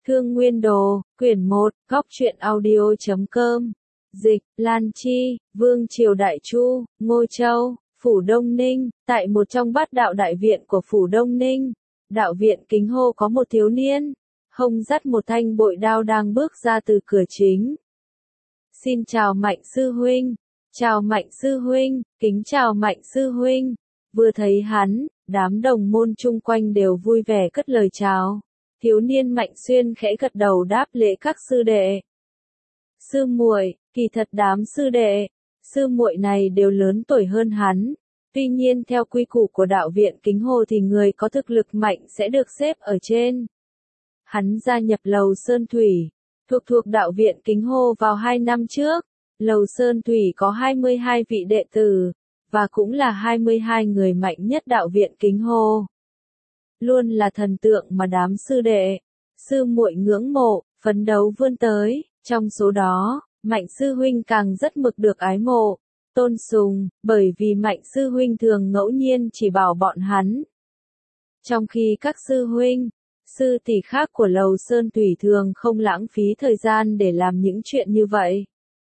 Thương Nguyên Đồ, quyển 1, góc truyện audio.com. Dịch, Lan Chi, Vương Triều Đại Chu, Ngô Châu, Phủ Đông Ninh. Tại một trong bát đạo đại viện của Phủ Đông Ninh, đạo viện Kính Hô có một thiếu niên, hông dắt một thanh bội đao đang bước ra từ cửa chính. Xin chào Mạnh sư huynh. Chào Mạnh sư huynh, kính chào Mạnh sư huynh. Vừa thấy hắn, đám đồng môn chung quanh đều vui vẻ cất lời chào. Thiếu niên Mạnh Xuyên khẽ gật đầu đáp lễ các sư đệ. Sư muội, kỳ thật đám sư đệ, sư muội này đều lớn tuổi hơn hắn. Tuy nhiên theo quy củ của đạo viện Kính Hô thì người có thực lực mạnh sẽ được xếp ở trên. Hắn gia nhập Lầu Sơn Thủy, thuộc đạo viện Kính Hô vào 2 năm trước. Lầu Sơn Thủy có 22 vị đệ tử, và cũng là 22 người mạnh nhất đạo viện Kính Hô. Luôn là thần tượng mà đám sư đệ, sư muội ngưỡng mộ, phấn đấu vươn tới, trong số đó, Mạnh sư huynh càng rất mực được ái mộ, tôn sùng, bởi vì Mạnh sư huynh thường ngẫu nhiên chỉ bảo bọn hắn. Trong khi các sư huynh, sư tỷ khác của Lầu Sơn Thủy thường không lãng phí thời gian để làm những chuyện như vậy.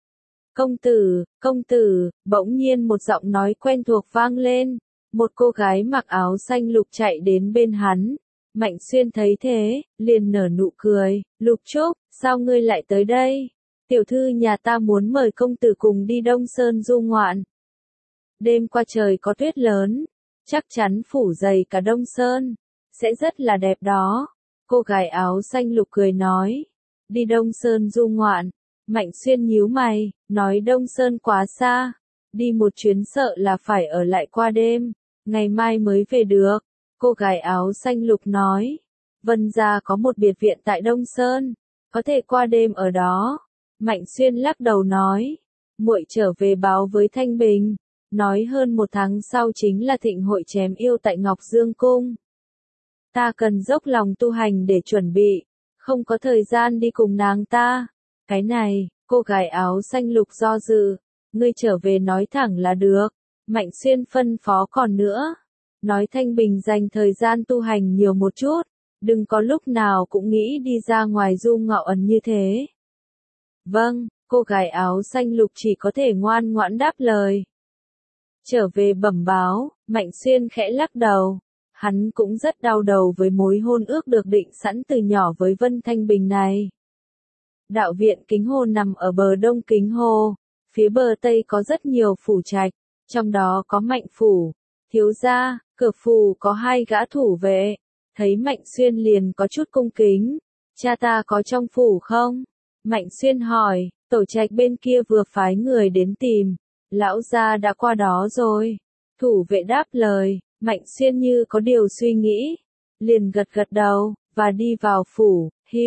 Công tử, bỗng nhiên một giọng nói quen thuộc vang lên. Một cô gái mặc áo xanh lục chạy đến bên hắn. Mạnh Xuyên thấy thế, liền nở nụ cười. Lục Trúc, sao ngươi lại tới đây? Tiểu thư nhà ta muốn mời công tử cùng đi Đông Sơn du ngoạn. Đêm qua trời có tuyết lớn, chắc chắn phủ dày cả Đông Sơn, sẽ rất là đẹp đó. Cô gái áo xanh lục cười nói. Đi Đông Sơn du ngoạn. Mạnh Xuyên nhíu mày, nói Đông Sơn quá xa. Đi một chuyến sợ là phải ở lại qua đêm. Ngày mai mới về được, cô gái áo xanh lục nói. Vân gia có một biệt viện tại Đông Sơn, có thể qua đêm ở đó. Mạnh Xuyên lắc đầu nói, muội trở về báo với Thanh Bình, nói hơn 1 tháng sau chính là thịnh hội chém yêu tại Ngọc Dương Cung. Ta cần dốc lòng tu hành để chuẩn bị, không có thời gian đi cùng nàng ta. Cái này, cô gái áo xanh lục do dự, ngươi trở về nói thẳng là được. Mạnh Xuyên phân phó còn nữa. Nói Thanh Bình dành thời gian tu hành nhiều một chút. Đừng có lúc nào cũng nghĩ đi ra ngoài du ngạo ẩn như thế. Vâng, cô gái áo xanh lục chỉ có thể ngoan ngoãn đáp lời. Trở về bẩm báo, Mạnh Xuyên khẽ lắc đầu. Hắn cũng rất đau đầu với mối hôn ước được định sẵn từ nhỏ với Vân Thanh Bình này. Đạo viện Kính Hô nằm ở bờ đông Kính Hô. Phía bờ tây có rất nhiều phủ trạch. Trong đó có Mạnh phủ, thiếu gia, cửa phủ có 2 gã thủ vệ. Thấy Mạnh Xuyên liền có chút cung kính. Cha ta có trong phủ không? Mạnh Xuyên hỏi, tổ trạch bên kia vừa phái người đến tìm. Lão gia đã qua đó rồi. Thủ vệ đáp lời, Mạnh Xuyên như có điều suy nghĩ. Liền gật đầu, và đi vào phủ,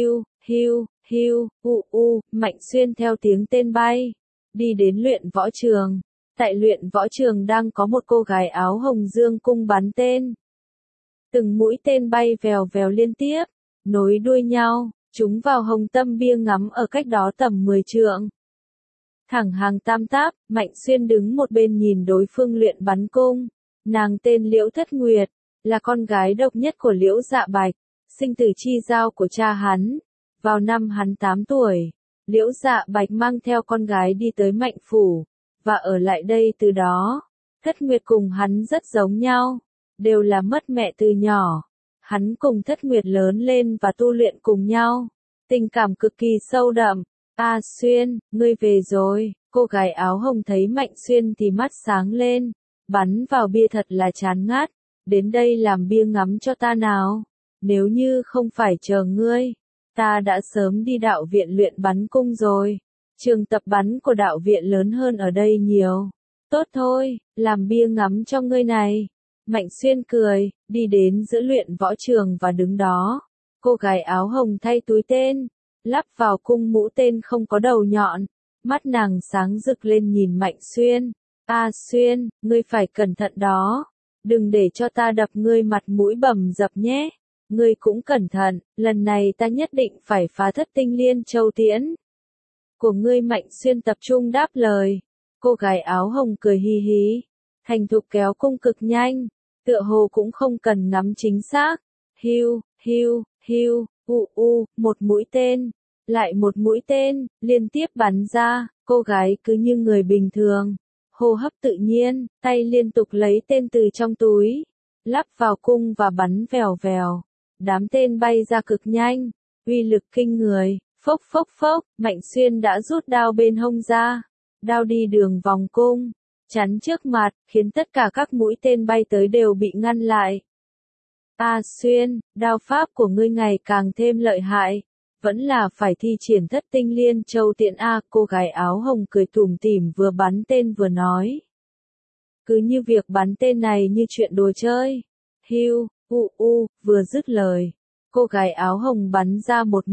hiu, Mạnh Xuyên theo tiếng tên bay. Đi đến luyện võ trường. Tại luyện võ trường đang có một cô gái áo hồng dương cung bắn tên. Từng mũi tên bay vèo vèo liên tiếp, nối đuôi nhau, chúng vào hồng tâm bia ngắm ở cách đó tầm 10 trượng. Thẳng hàng tam táp, Mạnh Xuyên đứng một bên nhìn đối phương luyện bắn cung. Nàng tên Liễu Thất Nguyệt, là con gái độc nhất của Liễu Dạ Bạch, sinh từ chi giao của cha hắn. Vào năm hắn 8 tuổi, Liễu Dạ Bạch mang theo con gái đi tới Mạnh phủ, và ở lại đây từ đó. Thất Nguyệt cùng hắn rất giống nhau, đều là mất mẹ từ nhỏ. Hắn cùng Thất Nguyệt lớn lên và tu luyện cùng nhau, tình cảm cực kỳ sâu đậm. A Xuyên, ngươi về rồi. Cô gái áo hồng thấy Mạnh Xuyên thì mắt sáng lên, bắn vào bia thật là chán ngắt. Đến đây làm bia ngắm cho ta nào. Nếu như không phải chờ ngươi, ta đã sớm đi đạo viện luyện bắn cung rồi. Trường tập bắn của đạo viện lớn hơn ở đây nhiều. Tốt thôi, làm bia ngắm cho ngươi này. Mạnh Xuyên cười, đi đến giữa luyện võ trường và đứng đó. Cô gái áo hồng thay túi tên, lắp vào cung mũ tên không có đầu nhọn. Mắt nàng sáng rực lên nhìn Mạnh Xuyên. A Xuyên, ngươi phải cẩn thận đó. Đừng để cho ta đập ngươi mặt mũi bầm dập nhé. Ngươi cũng cẩn thận, lần này ta nhất định phải phá Thất Tinh Liên Châu tiễn của ngươi. Mạnh Xuyên tập trung đáp lời. Cô gái áo hồng cười hi hí, thành thục kéo cung cực nhanh, tựa hồ cũng không cần ngắm chính xác. Hiu, một mũi tên, lại một mũi tên, liên tiếp bắn ra, cô gái cứ như người bình thường, hô hấp tự nhiên, tay liên tục lấy tên từ trong túi, lắp vào cung và bắn vèo vèo. Đám tên bay ra cực nhanh, uy lực kinh người, phốc phốc phốc, Mạnh Xuyên đã rút đao bên hông ra, đao đi đường vòng cung, chắn trước mặt, khiến tất cả các mũi tên bay tới đều bị ngăn lại. A Xuyên, đao pháp của ngươi ngày càng thêm lợi hại, vẫn là phải thi triển Thất Tinh Liên Châu Tiễn a, cô gái áo hồng cười tủm tỉm vừa bắn tên vừa nói. Cứ như việc bắn tên này như chuyện đùa chơi. Hiu, vừa dứt lời, cô gái áo hồng bắn ra một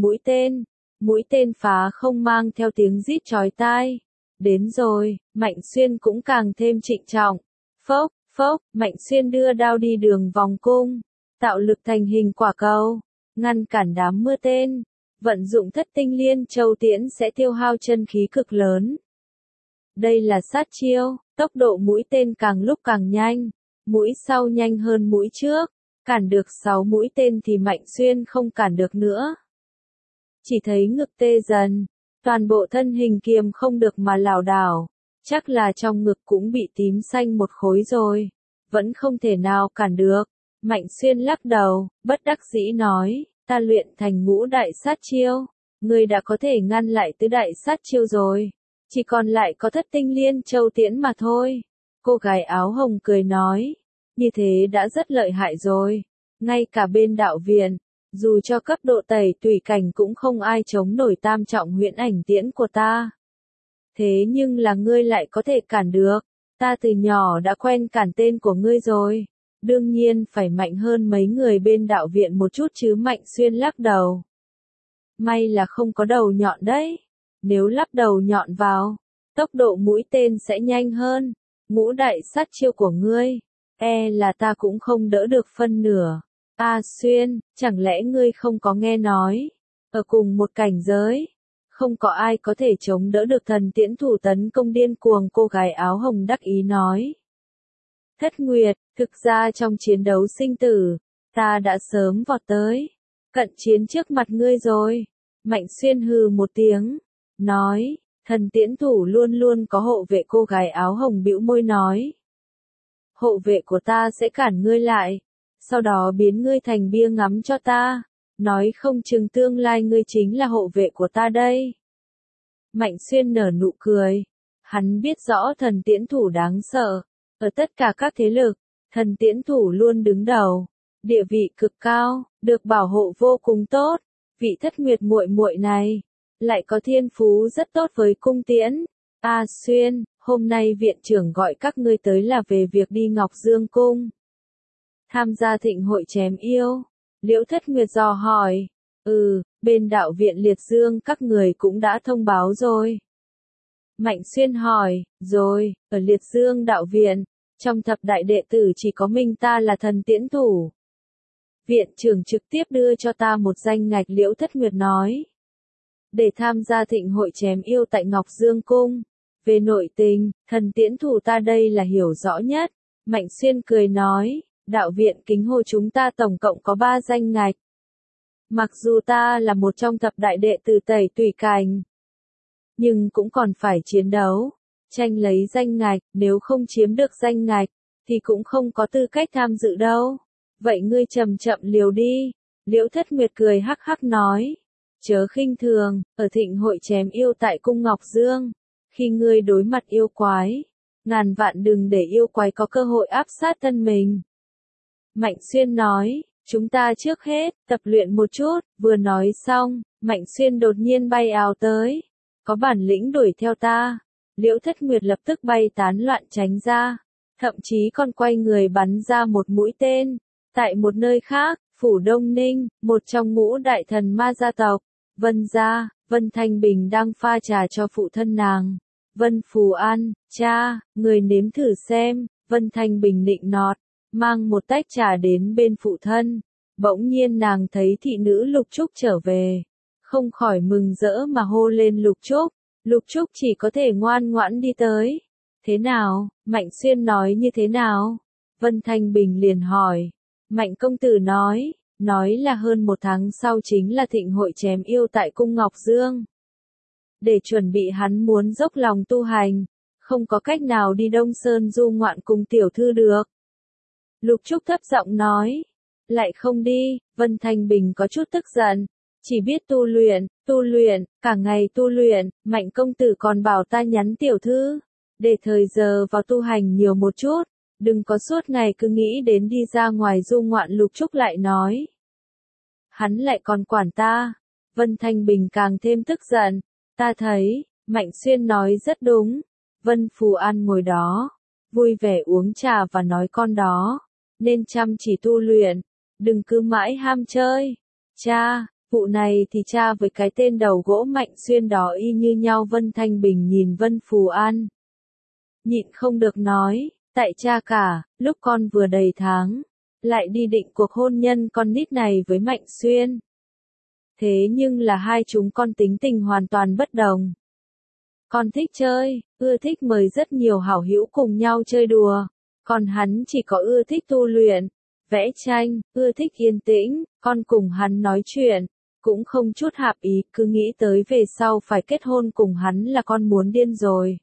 mũi tên phá không mang theo tiếng rít chói tai. Đến rồi, Mạnh Xuyên cũng càng thêm trịnh trọng. Phốc, phốc, Mạnh Xuyên đưa đao đi đường vòng cung, tạo lực thành hình quả cầu, ngăn cản đám mưa tên. Vận dụng Thất Tinh Liên Châu Tiễn sẽ tiêu hao chân khí cực lớn. Đây là sát chiêu, tốc độ mũi tên càng lúc càng nhanh, mũi sau nhanh hơn mũi trước, cản được 6 mũi tên thì Mạnh Xuyên không cản được nữa. Chỉ thấy ngực tê dần, toàn bộ thân hình kiềm không được mà lảo đảo, chắc là trong ngực cũng bị tím xanh một khối rồi, vẫn không thể nào cản được. Mạnh Xuyên lắc đầu, bất đắc dĩ nói, ta luyện thành ngũ đại sát chiêu, ngươi đã có thể ngăn lại tứ đại sát chiêu rồi, chỉ còn lại có Thất Tinh Liên Châu Tiễn mà thôi. Cô gái áo hồng cười nói, như thế đã rất lợi hại rồi, ngay cả bên đạo viện, dù cho cấp độ tẩy tùy cảnh cũng không ai chống nổi tam trọng huyễn ảnh tiễn của ta. Thế nhưng là ngươi lại có thể cản được, ta từ nhỏ đã quen cản tên của ngươi rồi, đương nhiên phải mạnh hơn mấy người bên đạo viện một chút chứ. Mạnh Xuyên lắc đầu. May là không có đầu nhọn đấy, nếu lắp đầu nhọn vào, tốc độ mũi tên sẽ nhanh hơn, ngũ đại sát chiêu của ngươi, là ta cũng không đỡ được phân nửa. A Xuyên, chẳng lẽ ngươi không có nghe nói, ở cùng một cảnh giới, không có ai có thể chống đỡ được thần tiễn thủ tấn công điên cuồng, cô gái áo hồng đắc ý nói. Thất Nguyệt, thực ra trong chiến đấu sinh tử, ta đã sớm vọt tới, cận chiến trước mặt ngươi rồi. Mạnh Xuyên hừ một tiếng, nói, thần tiễn thủ luôn luôn có hộ vệ, cô gái áo hồng bĩu môi nói. Hộ vệ của ta sẽ cản ngươi lại, sau đó biến ngươi thành bia ngắm cho ta, nói không chừng tương lai ngươi chính là hộ vệ của ta đây. Mạnh Xuyên nở nụ cười, hắn biết rõ thần tiễn thủ đáng sợ, ở tất cả các thế lực, thần tiễn thủ luôn đứng đầu, địa vị cực cao, được bảo hộ vô cùng tốt. Vị Thất Nguyệt muội muội này lại có thiên phú rất tốt với cung tiễn. A Xuyên, hôm nay viện trưởng gọi các ngươi tới là về việc đi Ngọc Dương cung tham gia thịnh hội chém yêu. Liễu Thất Nguyệt dò hỏi. Bên đạo viện Liệt Dương các người cũng đã thông báo rồi. Mạnh Xuyên hỏi, rồi, ở Liệt Dương đạo viện, trong thập đại đệ tử chỉ có mình ta là thần tiễn thủ. Viện trưởng trực tiếp đưa cho ta một danh ngạch, Liễu Thất Nguyệt nói. Để tham gia thịnh hội chém yêu tại Ngọc Dương cung. Về nội tình, thần tiễn thủ ta đây là hiểu rõ nhất. Mạnh Xuyên cười nói, đạo viện Kính Hồ chúng ta tổng cộng có 3 danh ngạch. Mặc dù ta là một trong thập đại đệ tử tẩy tùy cảnh, nhưng cũng còn phải chiến đấu, tranh lấy danh ngạch, nếu không chiếm được danh ngạch, thì cũng không có tư cách tham dự đâu. Vậy ngươi chậm chậm liều đi. Liễu Thất Nguyệt cười hắc hắc nói, chớ khinh thường, ở thịnh hội chém yêu tại cung Ngọc Dương, khi ngươi đối mặt yêu quái, ngàn vạn đừng để yêu quái có cơ hội áp sát thân mình. Mạnh Xuyên nói, chúng ta trước hết, tập luyện một chút. Vừa nói xong, Mạnh Xuyên đột nhiên bay ào tới. Có bản lĩnh đuổi theo ta. Liễu Thất Nguyệt lập tức bay tán loạn tránh ra, thậm chí còn quay người bắn ra một mũi tên. Tại một nơi khác, phủ Đông Ninh, một trong ngũ đại thần ma gia tộc, Vân gia, Vân Thanh Bình đang pha trà cho phụ thân nàng. Vân Phù An, cha, người nếm thử xem. Vân Thanh Bình nịnh nọt, mang một tách trà đến bên phụ thân. Bỗng nhiên nàng thấy thị nữ Lục Trúc trở về, không khỏi mừng rỡ mà hô lên Lục Trúc. Lục Trúc chỉ có thể ngoan ngoãn đi tới. Thế nào? Mạnh Xuyên nói như thế nào? Vân Thanh Bình liền hỏi. Mạnh công tử nói, nói là hơn 1 tháng sau chính là thịnh hội chém yêu tại cung Ngọc Dương. Để chuẩn bị hắn muốn dốc lòng tu hành, không có cách nào đi Đông Sơn du ngoạn cùng tiểu thư được. Lục Trúc thấp giọng nói, lại không đi, Vân Thanh Bình có chút tức giận, chỉ biết tu luyện, cả ngày tu luyện, Mạnh công tử còn bảo ta nhắn tiểu thư, để thời giờ vào tu hành nhiều một chút, đừng có suốt ngày cứ nghĩ đến đi ra ngoài du ngoạn. Lục Trúc lại nói, hắn lại còn quản ta. Vân Thanh Bình càng thêm tức giận, ta thấy, Mạnh Xuyên nói rất đúng. Vân Phù An ngồi đó, vui vẻ uống trà và nói con đó, nên chăm chỉ tu luyện, đừng cứ mãi ham chơi. Cha, vụ này thì cha với cái tên đầu gỗ Mạnh Xuyên đó y như nhau. Vân Thanh Bình nhìn Vân Phù An, nhịn không được nói, tại cha cả, lúc con vừa đầy tháng, lại đi định cuộc hôn nhân con nít này với Mạnh Xuyên. Thế nhưng là hai chúng con tính tình hoàn toàn bất đồng. Con thích chơi, ưa thích mời rất nhiều hảo hữu cùng nhau chơi đùa, còn hắn chỉ có ưa thích tu luyện, vẽ tranh, ưa thích yên tĩnh. Con cùng hắn nói chuyện, cũng không chút hạp ý, cứ nghĩ tới về sau phải kết hôn cùng hắn là con muốn điên rồi.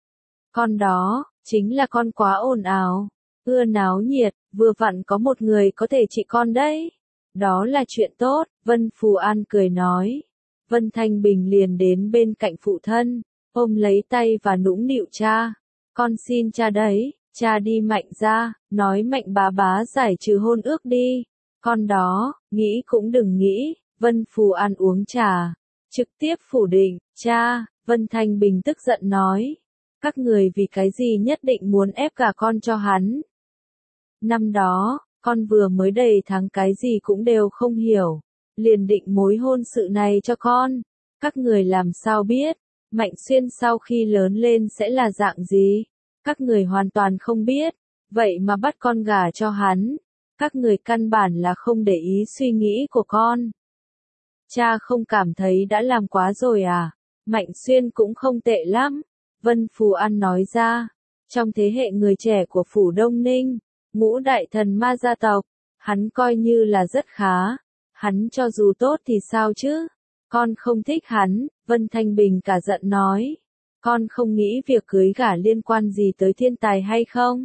Con đó, chính là con quá ồn ào, ưa náo nhiệt, vừa vặn có một người có thể trị con đấy. Đó là chuyện tốt, Vân Phù An cười nói. Vân Thanh Bình liền đến bên cạnh phụ thân, ôm lấy tay và nũng nịu cha. Con xin cha đấy, cha đi Mạnh ra, nói Mạnh bá bá giải trừ hôn ước đi. Con đó, nghĩ cũng đừng nghĩ. Vân Phù An uống trà, trực tiếp phủ định, cha. Vân Thanh Bình tức giận nói, các người vì cái gì nhất định muốn ép cả con cho hắn. Năm đó, con vừa mới đầy tháng cái gì cũng đều không hiểu, liền định mối hôn sự này cho con. Các người làm sao biết, Mạnh Xuyên sau khi lớn lên sẽ là dạng gì? Các người hoàn toàn không biết, vậy mà bắt con gả cho hắn. Các người căn bản là không để ý suy nghĩ của con. Cha không cảm thấy đã làm quá rồi à? Mạnh Xuyên cũng không tệ lắm. Vân Phù An nói ra, trong thế hệ người trẻ của Phủ Đông Ninh, ngũ đại thần ma gia tộc, hắn coi như là rất khá. Hắn cho dù tốt thì sao chứ? Con không thích hắn. Vân Thanh Bình cả giận nói. Con không nghĩ việc cưới gả liên quan gì tới thiên tài hay không?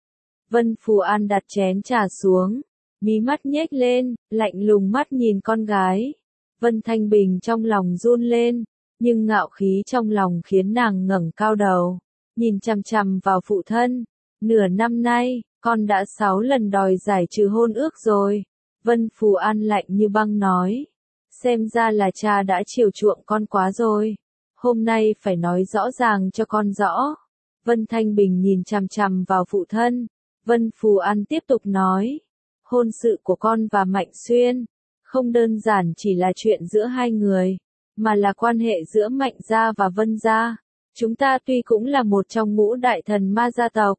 Vân Phù An đặt chén trà xuống, mí mắt nhếch lên, lạnh lùng mắt nhìn con gái. Vân Thanh Bình trong lòng run lên, nhưng ngạo khí trong lòng khiến nàng ngẩng cao đầu, nhìn chằm chằm vào phụ thân. Nửa năm nay, con đã 6 lần đòi giải trừ hôn ước rồi. Vân Phù An lạnh như băng nói. Xem ra là cha đã chiều chuộng con quá rồi. Hôm nay phải nói rõ ràng cho con rõ. Vân Thanh Bình nhìn chằm chằm vào phụ thân. Vân Phù An tiếp tục nói. Hôn sự của con và Mạnh Xuyên, không đơn giản chỉ là chuyện giữa hai người, mà là quan hệ giữa Mạnh gia và Vân gia. Chúng ta tuy cũng là một trong ngũ đại thần ma gia tộc,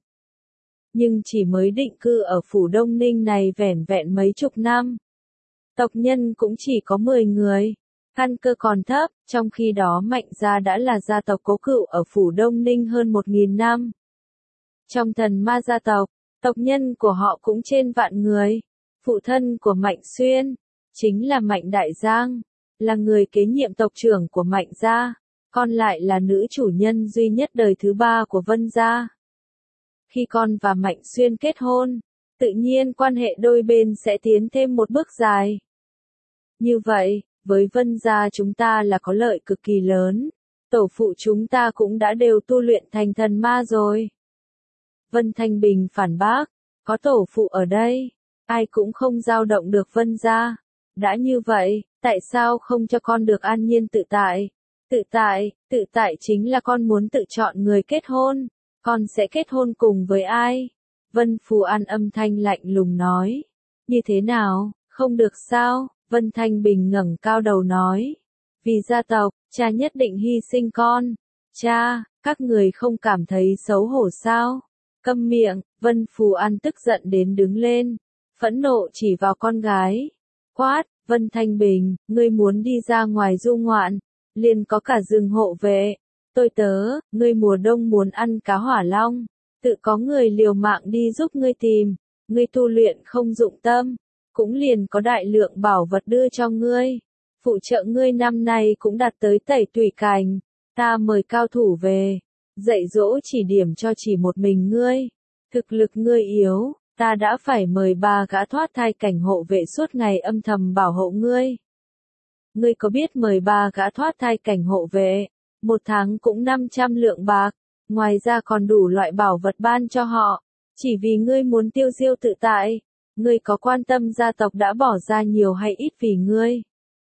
nhưng chỉ mới định cư ở Phủ Đông Ninh này vẻn vẹn mấy chục năm. Tộc nhân cũng chỉ có 10 người, căn cơ còn thấp, trong khi đó Mạnh gia đã là gia tộc cố cựu ở Phủ Đông Ninh hơn 1000 năm. Trong thần ma gia tộc, tộc nhân của họ cũng trên vạn người. Phụ thân của Mạnh Xuyên, chính là Mạnh Đại Giang, là người kế nhiệm tộc trưởng của Mạnh gia, con lại là nữ chủ nhân duy nhất đời thứ 3 của Vân gia. Khi con và Mạnh Xuyên kết hôn, tự nhiên quan hệ đôi bên sẽ tiến thêm một bước dài. Như vậy, với Vân gia chúng ta là có lợi cực kỳ lớn. Tổ phụ chúng ta cũng đã đều tu luyện thành thần ma rồi. Vân Thanh Bình phản bác, có tổ phụ ở đây, ai cũng không dao động được Vân gia. Đã như vậy, tại sao không cho con được an nhiên tự tại? Tự tại chính là con muốn tự chọn người kết hôn. Con sẽ kết hôn cùng với ai? Vân Phù An âm thanh lạnh lùng nói. Như thế nào, không được sao? Vân Thanh Bình ngẩng cao đầu nói. Vì gia tộc, cha nhất định hy sinh con. Cha, các người không cảm thấy xấu hổ sao? Câm miệng. Vân Phù An tức giận đến đứng lên, phẫn nộ chỉ vào con gái. Quát, Vân Thanh Bình, ngươi muốn đi ra ngoài du ngoạn, liền có cả rừng hộ vệ. Tôi tớ, ngươi mùa đông muốn ăn cá hỏa long, tự có người liều mạng đi giúp ngươi tìm, ngươi tu luyện không dụng tâm, cũng liền có đại lượng bảo vật đưa cho ngươi. Phụ trợ ngươi năm nay cũng đạt tới tẩy tùy cảnh, ta mời cao thủ về, dạy dỗ chỉ điểm cho chỉ một mình ngươi. Thực lực ngươi yếu, ta đã phải mời 3 gã thoát thai cảnh hộ vệ suốt ngày âm thầm bảo hộ ngươi. Ngươi có biết mời 3 gã thoát thai cảnh hộ vệ, một tháng cũng 500 lượng bạc, ngoài ra còn đủ loại bảo vật ban cho họ, chỉ vì ngươi muốn tiêu diêu tự tại. Ngươi có quan tâm gia tộc đã bỏ ra nhiều hay ít vì ngươi?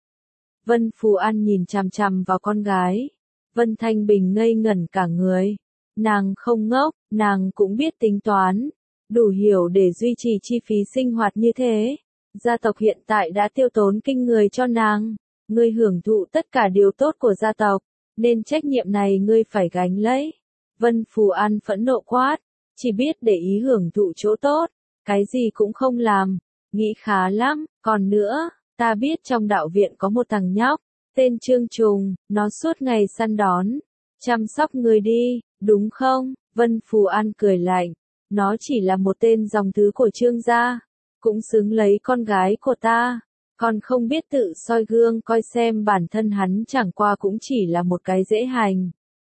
Vân Phù An nhìn chằm chằm vào con gái. Vân Thanh Bình ngây ngẩn cả người. Nàng không ngốc, nàng cũng biết tính toán, đủ hiểu để duy trì chi phí sinh hoạt như thế. Gia tộc hiện tại đã tiêu tốn kinh người cho nàng. Ngươi hưởng thụ tất cả điều tốt của gia tộc, nên trách nhiệm này ngươi phải gánh lấy. Vân Phù An phẫn nộ quát, chỉ biết để ý hưởng thụ chỗ tốt, cái gì cũng không làm, nghĩ khá lắm. Còn nữa, ta biết trong đạo viện có một thằng nhóc, tên Trương Trùng, nó suốt ngày săn đón, chăm sóc người đi, đúng không? Vân Phù An cười lạnh, nó chỉ là một tên dòng thứ của Trương gia, cũng xứng lấy con gái của ta, còn không biết tự soi gương coi xem bản thân hắn chẳng qua cũng chỉ là một cái dễ hành.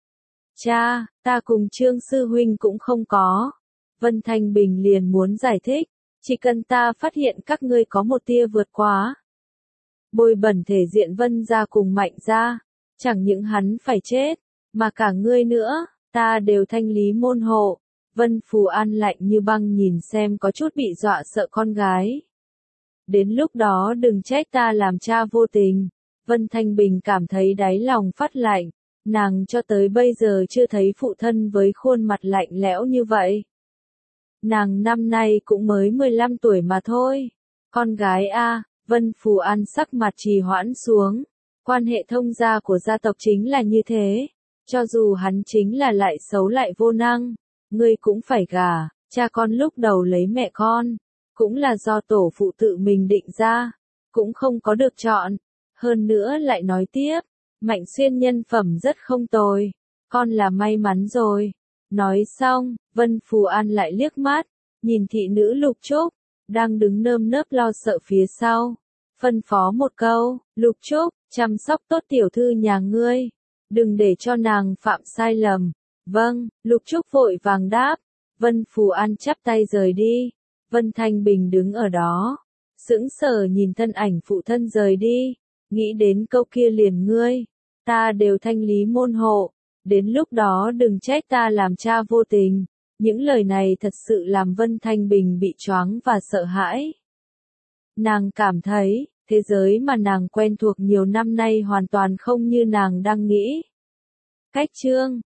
Cha, ta cùng Trương sư huynh cũng không có. Vân Thanh Bình liền muốn giải thích, chỉ cần ta phát hiện các ngươi có một tia vượt quá, bôi bẩn thể diện Vân gia cùng Mạnh gia, chẳng những hắn phải chết, mà cả ngươi nữa, ta đều thanh lý môn hộ. Vân Phù An lạnh như băng nhìn xem có chút bị dọa sợ con gái. Đến lúc đó đừng trách ta làm cha vô tình. Vân Thanh Bình cảm thấy đáy lòng phát lạnh, nàng cho tới bây giờ chưa thấy phụ thân với khuôn mặt lạnh lẽo như vậy. Nàng năm nay cũng mới 15 tuổi mà thôi. Con gái a, Vân Phù An sắc mặt trì hoãn xuống. Quan hệ thông gia của gia tộc chính là như thế. Cho dù hắn chính là lại xấu lại vô năng, ngươi cũng phải gả. Cha con lúc đầu lấy mẹ con, cũng là do tổ phụ tự mình định ra, cũng không có được chọn. Hơn nữa lại nói tiếp, Mạnh Xuyên nhân phẩm rất không tồi, con là may mắn rồi. Nói xong, Vân Phù An lại liếc mắt, nhìn thị nữ Lục Trúc, đang đứng nơm nớp lo sợ phía sau. Phân phó một câu, Lục Trúc, chăm sóc tốt tiểu thư nhà ngươi, đừng để cho nàng phạm sai lầm. Vâng, Lục Trúc vội vàng đáp. Vân Phù An chắp tay rời đi. Vân Thanh Bình đứng ở đó, sững sờ nhìn thân ảnh phụ thân rời đi, nghĩ đến câu kia liền ngươi, ta đều thanh lý môn hộ, đến lúc đó đừng trách ta làm cha vô tình. Những lời này thật sự làm Vân Thanh Bình bị choáng và sợ hãi. Nàng cảm thấy, thế giới mà nàng quen thuộc nhiều năm nay hoàn toàn không như nàng đang nghĩ. Cách chương